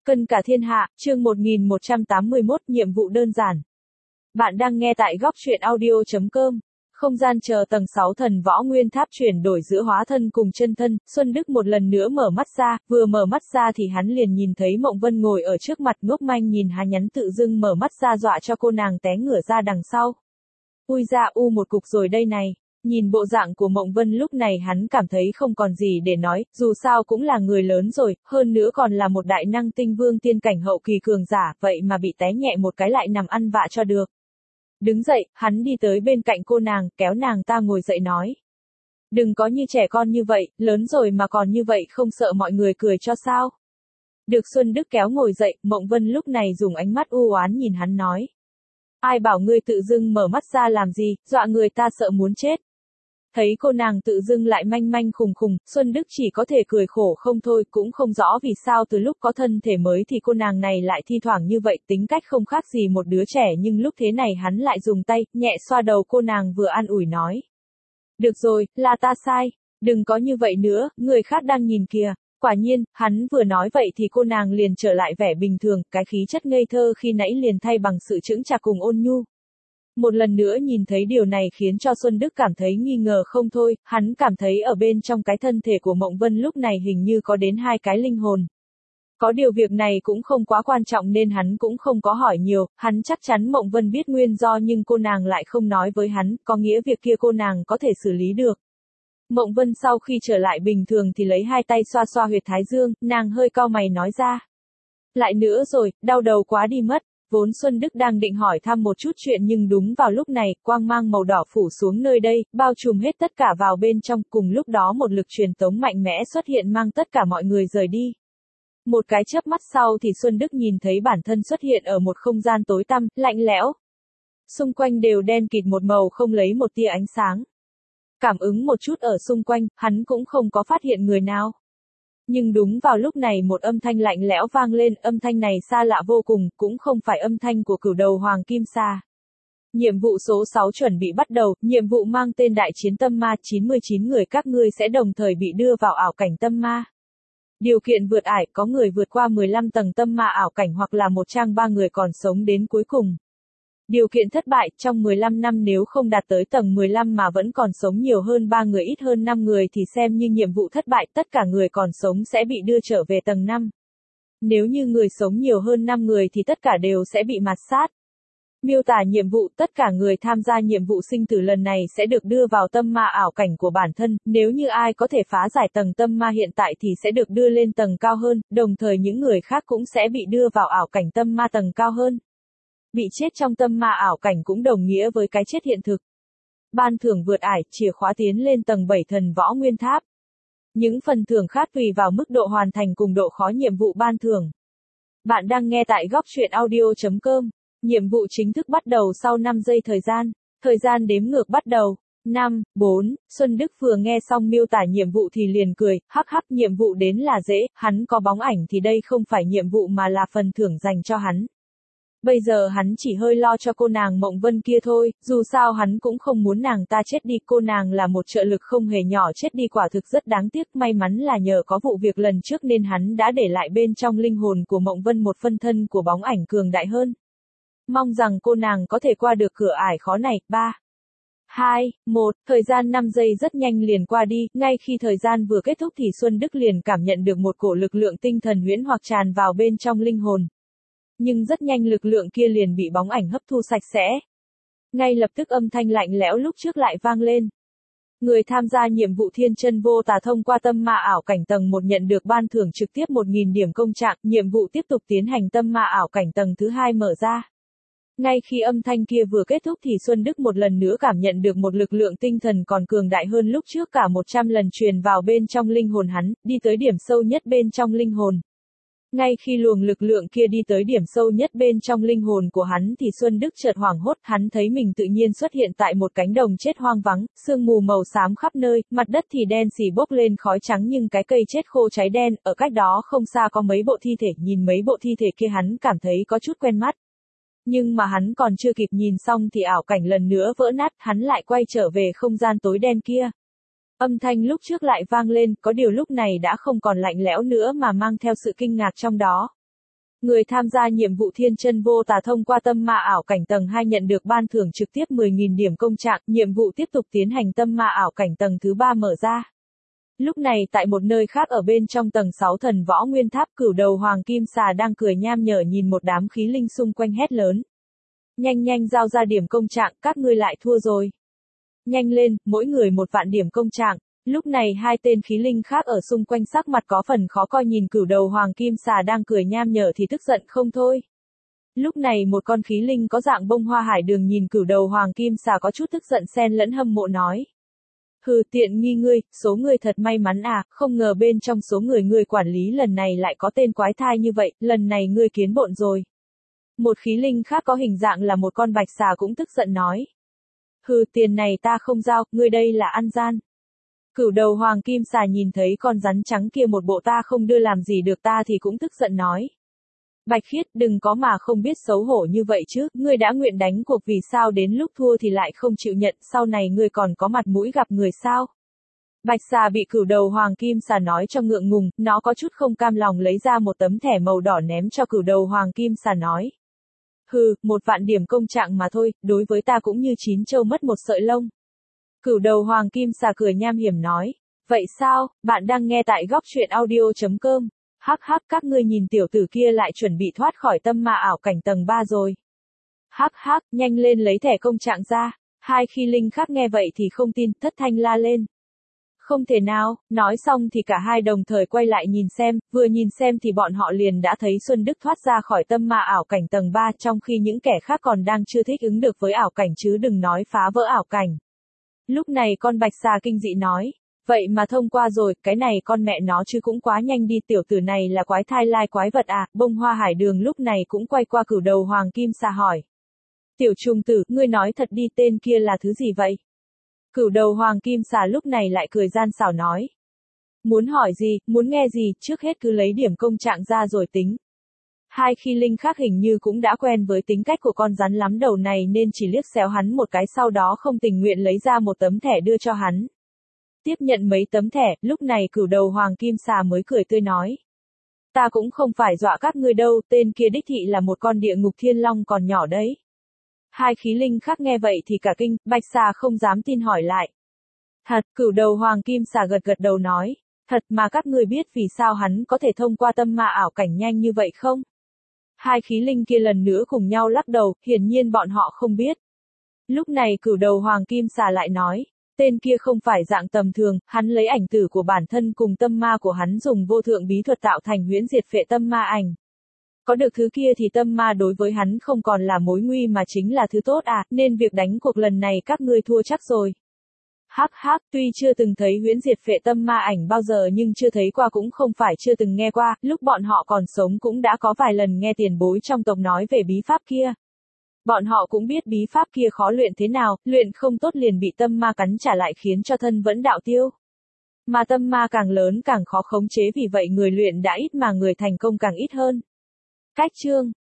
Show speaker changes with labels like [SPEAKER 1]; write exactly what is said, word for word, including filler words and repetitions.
[SPEAKER 1] Cân cả thiên hạ, chương một nghìn một trăm tám mươi mốt, nhiệm vụ đơn giản. Bạn đang nghe tại góc truyện audio chấm com. Không gian chờ tầng sáu thần võ nguyên tháp chuyển đổi giữa hóa thân cùng chân thân, Xuân Đức một lần nữa mở mắt ra, vừa mở mắt ra thì hắn liền nhìn thấy Mộng Vân ngồi ở trước mặt ngốc manh nhìn hắn nhắn tự dưng mở mắt ra dọa cho cô nàng té ngửa ra đằng sau. Ui ra u một cục rồi đây này. Nhìn bộ dạng của Mộng Vân lúc này hắn cảm thấy không còn gì để nói, dù sao cũng là người lớn rồi, hơn nữa còn là một đại năng tinh vương tiên cảnh hậu kỳ cường giả, vậy mà bị té nhẹ một cái lại nằm ăn vạ cho được. Đứng dậy, hắn đi tới bên cạnh cô nàng, kéo nàng ta ngồi dậy nói. Đừng có như trẻ con như vậy, lớn rồi mà còn như vậy không sợ mọi người cười cho sao. Được Xuân Đức kéo ngồi dậy, Mộng Vân lúc này dùng ánh mắt u oán nhìn hắn nói. Ai bảo ngươi tự dưng mở mắt ra làm gì, dọa người ta sợ muốn chết. Thấy cô nàng tự dưng lại manh manh khùng khùng, Xuân Đức chỉ có thể cười khổ không thôi, cũng không rõ vì sao từ lúc có thân thể mới thì cô nàng này lại thi thoảng như vậy, tính cách không khác gì một đứa trẻ, nhưng lúc thế này hắn lại dùng tay, nhẹ xoa đầu cô nàng vừa an ủi nói. Được rồi, là ta sai, đừng có như vậy nữa, người khác đang nhìn kìa. Quả nhiên, hắn vừa nói vậy thì cô nàng liền trở lại vẻ bình thường, cái khí chất ngây thơ khi nãy liền thay bằng sự chững chạc cùng ôn nhu. Một lần nữa nhìn thấy điều này khiến cho Xuân Đức cảm thấy nghi ngờ không thôi, hắn cảm thấy ở bên trong cái thân thể của Mộng Vân lúc này hình như có đến hai cái linh hồn. Có điều việc này cũng không quá quan trọng nên hắn cũng không có hỏi nhiều, hắn chắc chắn Mộng Vân biết nguyên do nhưng cô nàng lại không nói với hắn, có nghĩa việc kia cô nàng có thể xử lý được. Mộng Vân sau khi trở lại bình thường thì lấy hai tay xoa xoa huyệt thái dương, nàng hơi cau mày nói ra. Lại nữa rồi, đau đầu quá đi mất. Vốn Xuân Đức đang định hỏi thăm một chút chuyện nhưng đúng vào lúc này, quang mang màu đỏ phủ xuống nơi đây, bao trùm hết tất cả vào bên trong, cùng lúc đó một lực truyền tống mạnh mẽ xuất hiện mang tất cả mọi người rời đi. Một cái chớp mắt sau thì Xuân Đức nhìn thấy bản thân xuất hiện ở một không gian tối tăm, lạnh lẽo. Xung quanh đều đen kịt một màu không lấy một tia ánh sáng. Cảm ứng một chút ở xung quanh, hắn cũng không có phát hiện người nào. Nhưng đúng vào lúc này một âm thanh lạnh lẽo vang lên, âm thanh này xa lạ vô cùng, cũng không phải âm thanh của cửu đầu hoàng kim sa. Nhiệm vụ số sáu chuẩn bị bắt đầu, nhiệm vụ mang tên Đại chiến tâm ma, chín mươi chín người các ngươi sẽ đồng thời bị đưa vào ảo cảnh tâm ma. Điều kiện vượt ải, có người vượt qua mười lăm tầng tâm ma ảo cảnh hoặc là một trang ba người còn sống đến cuối cùng. Điều kiện thất bại, trong mười lăm năm nếu không đạt tới tầng mười lăm mà vẫn còn sống nhiều hơn ba người ít hơn năm người thì xem như nhiệm vụ thất bại, tất cả người còn sống sẽ bị đưa trở về tầng năm. Nếu như người sống nhiều hơn năm người thì tất cả đều sẽ bị mạt sát. Miêu tả nhiệm vụ, tất cả người tham gia nhiệm vụ sinh tử lần này sẽ được đưa vào tâm ma ảo cảnh của bản thân, nếu như ai có thể phá giải tầng tâm ma hiện tại thì sẽ được đưa lên tầng cao hơn, đồng thời những người khác cũng sẽ bị đưa vào ảo cảnh tâm ma tầng cao hơn. Bị chết trong tâm ma ảo cảnh cũng đồng nghĩa với cái chết hiện thực. Ban thưởng vượt ải, chìa khóa tiến lên tầng bảy thần võ nguyên tháp. Những phần thưởng khác tùy vào mức độ hoàn thành cùng độ khó nhiệm vụ ban thưởng. Bạn đang nghe tại góc truyện audio chấm com. Nhiệm vụ chính thức bắt đầu sau năm giây thời gian. Thời gian đếm ngược bắt đầu. năm, bốn, Xuân Đức vừa nghe xong miêu tả nhiệm vụ thì liền cười, hắc hắc nhiệm vụ đến là dễ, hắn có bóng ảnh thì đây không phải nhiệm vụ mà là phần thưởng dành cho hắn. Bây giờ hắn chỉ hơi lo cho cô nàng Mộng Vân kia thôi, dù sao hắn cũng không muốn nàng ta chết đi, cô nàng là một trợ lực không hề nhỏ chết đi quả thực rất đáng tiếc, may mắn là nhờ có vụ việc lần trước nên hắn đã để lại bên trong linh hồn của Mộng Vân một phân thân của bóng ảnh cường đại hơn. Mong rằng cô nàng có thể qua được cửa ải khó này, ba, hai, một, thời gian năm giây rất nhanh liền qua đi, ngay khi thời gian vừa kết thúc thì Xuân Đức liền cảm nhận được một cổ lực lượng tinh thần huyễn hoặc tràn vào bên trong linh hồn. Nhưng rất nhanh lực lượng kia liền bị bóng ảnh hấp thu sạch sẽ. Ngay lập tức âm thanh lạnh lẽo lúc trước lại vang lên. Người tham gia nhiệm vụ thiên chân vô tà thông qua tâm ma ảo cảnh tầng một nhận được ban thưởng trực tiếp một nghìn điểm công trạng, nhiệm vụ tiếp tục tiến hành tâm ma ảo cảnh tầng thứ hai mở ra. Ngay khi âm thanh kia vừa kết thúc thì Xuân Đức một lần nữa cảm nhận được một lực lượng tinh thần còn cường đại hơn lúc trước cả một trăm lần truyền vào bên trong linh hồn hắn, đi tới điểm sâu nhất bên trong linh hồn. Ngay khi luồng lực lượng kia đi tới điểm sâu nhất bên trong linh hồn của hắn thì Xuân Đức chợt hoảng hốt, hắn thấy mình tự nhiên xuất hiện tại một cánh đồng chết hoang vắng, sương mù màu xám khắp nơi, mặt đất thì đen xì bốc lên khói trắng nhưng cái cây chết khô cháy đen, ở cách đó không xa có mấy bộ thi thể, nhìn mấy bộ thi thể kia hắn cảm thấy có chút quen mắt. Nhưng mà hắn còn chưa kịp nhìn xong thì ảo cảnh lần nữa vỡ nát, hắn lại quay trở về không gian tối đen kia. Âm thanh lúc trước lại vang lên, có điều lúc này đã không còn lạnh lẽo nữa mà mang theo sự kinh ngạc trong đó. Người tham gia nhiệm vụ Thiên Chân Vô Tà thông qua tâm ma ảo cảnh tầng hai nhận được ban thưởng trực tiếp mười nghìn điểm công trạng, nhiệm vụ tiếp tục tiến hành tâm ma ảo cảnh tầng thứ ba mở ra. Lúc này tại một nơi khác ở bên trong tầng sáu thần võ nguyên tháp, Cửu Đầu Hoàng Kim Xà đang cười nham nhở nhìn một đám khí linh xung quanh hét lớn. Nhanh nhanh giao ra điểm công trạng, các ngươi lại thua rồi. Nhanh lên, mỗi người một vạn điểm công trạng. Lúc này hai tên khí linh khác ở xung quanh sắc mặt có phần khó coi nhìn Cửu Đầu Hoàng Kim Xà đang cười nham nhở thì tức giận không thôi. Lúc này một con khí linh có dạng bông hoa hải đường nhìn Cửu Đầu Hoàng Kim Xà có chút tức giận xen lẫn hâm mộ nói. Hừ, tiện nghi ngươi, số người thật may mắn à, không ngờ bên trong số người ngươi quản lý lần này lại có tên quái thai như vậy, lần này ngươi kiến bộn rồi. Một khí linh khác có hình dạng là một con bạch xà cũng tức giận nói. Hừ, tiền này ta không giao, ngươi đây là ăn gian. Cửu Đầu Hoàng Kim Xà nhìn thấy con rắn trắng kia một bộ ta không đưa làm gì được ta thì cũng tức giận nói. Bạch Khiết, đừng có mà không biết xấu hổ như vậy chứ, ngươi đã nguyện đánh cuộc vì sao đến lúc thua thì lại không chịu nhận, sau này ngươi còn có mặt mũi gặp người sao? Bạch Xà bị Cửu Đầu Hoàng Kim Xà nói cho ngượng ngùng, nó có chút không cam lòng lấy ra một tấm thẻ màu đỏ ném cho Cửu Đầu Hoàng Kim Xà nói. Hừ, một vạn điểm công trạng mà thôi, đối với ta cũng như chín châu mất một sợi lông. Cửu Đầu Hoàng Kim Xà cười nham hiểm nói. Vậy sao, bạn đang nghe tại góc truyện audio chấm com. Hắc hắc, các ngươi nhìn tiểu tử kia lại chuẩn bị thoát khỏi tâm ma ảo cảnh tầng ba rồi. Hắc hắc, nhanh lên lấy thẻ công trạng ra. Hai khi linh khác nghe vậy thì không tin, thất thanh la lên. Không thể nào, nói xong thì cả hai đồng thời quay lại nhìn xem, vừa nhìn xem thì bọn họ liền đã thấy Xuân Đức thoát ra khỏi tâm ma ảo cảnh tầng ba trong khi những kẻ khác còn đang chưa thích ứng được với ảo cảnh chứ đừng nói phá vỡ ảo cảnh. Lúc này con bạch xà kinh dị nói. Vậy mà thông qua rồi, cái này con mẹ nó chứ cũng quá nhanh đi, tiểu tử này là quái thai lai quái vật à, bông hoa hải đường lúc này cũng quay qua Cửu Đầu Hoàng Kim Xà hỏi. Tiểu trùng tử, ngươi nói thật đi, tên kia là thứ gì vậy? Cửu Đầu Hoàng Kim Xà lúc này lại cười gian xảo nói. Muốn hỏi gì, muốn nghe gì, trước hết cứ lấy điểm công trạng ra rồi tính. Hai khi linh khác hình như cũng đã quen với tính cách của con rắn lắm đầu này nên chỉ liếc xéo hắn một cái sau đó không tình nguyện lấy ra một tấm thẻ đưa cho hắn. Tiếp nhận mấy tấm thẻ, lúc này Cửu Đầu Hoàng Kim Xà mới cười tươi nói. Ta cũng không phải dọa các ngươi đâu, tên kia đích thị là một con địa ngục thiên long còn nhỏ đấy. Hai khí linh khác nghe vậy thì cả kinh, bạch xà không dám tin hỏi lại. Thật, Cửu Đầu Hoàng Kim Xà gật gật đầu nói. Thật mà các ngươi biết vì sao hắn có thể thông qua tâm ma ảo cảnh nhanh như vậy không? Hai khí linh kia lần nữa cùng nhau lắc đầu, hiển nhiên bọn họ không biết. Lúc này Cửu Đầu Hoàng Kim Xà lại nói. Tên kia không phải dạng tầm thường, hắn lấy ảnh tử của bản thân cùng tâm ma của hắn dùng vô thượng bí thuật tạo thành huyễn diệt phệ tâm ma ảnh. Có được thứ kia thì tâm ma đối với hắn không còn là mối nguy mà chính là thứ tốt à, nên việc đánh cuộc lần này các ngươi thua chắc rồi. Hắc hắc, tuy chưa từng thấy huyễn diệt phệ tâm ma ảnh bao giờ nhưng chưa thấy qua cũng không phải chưa từng nghe qua, lúc bọn họ còn sống cũng đã có vài lần nghe tiền bối trong tộc nói về bí pháp kia. Bọn họ cũng biết bí pháp kia khó luyện thế nào, luyện không tốt liền bị tâm ma cắn trả lại khiến cho thân vẫn đạo tiêu. Mà tâm ma càng lớn càng khó khống chế vì vậy người luyện đã ít mà người thành công càng ít hơn. Cách chương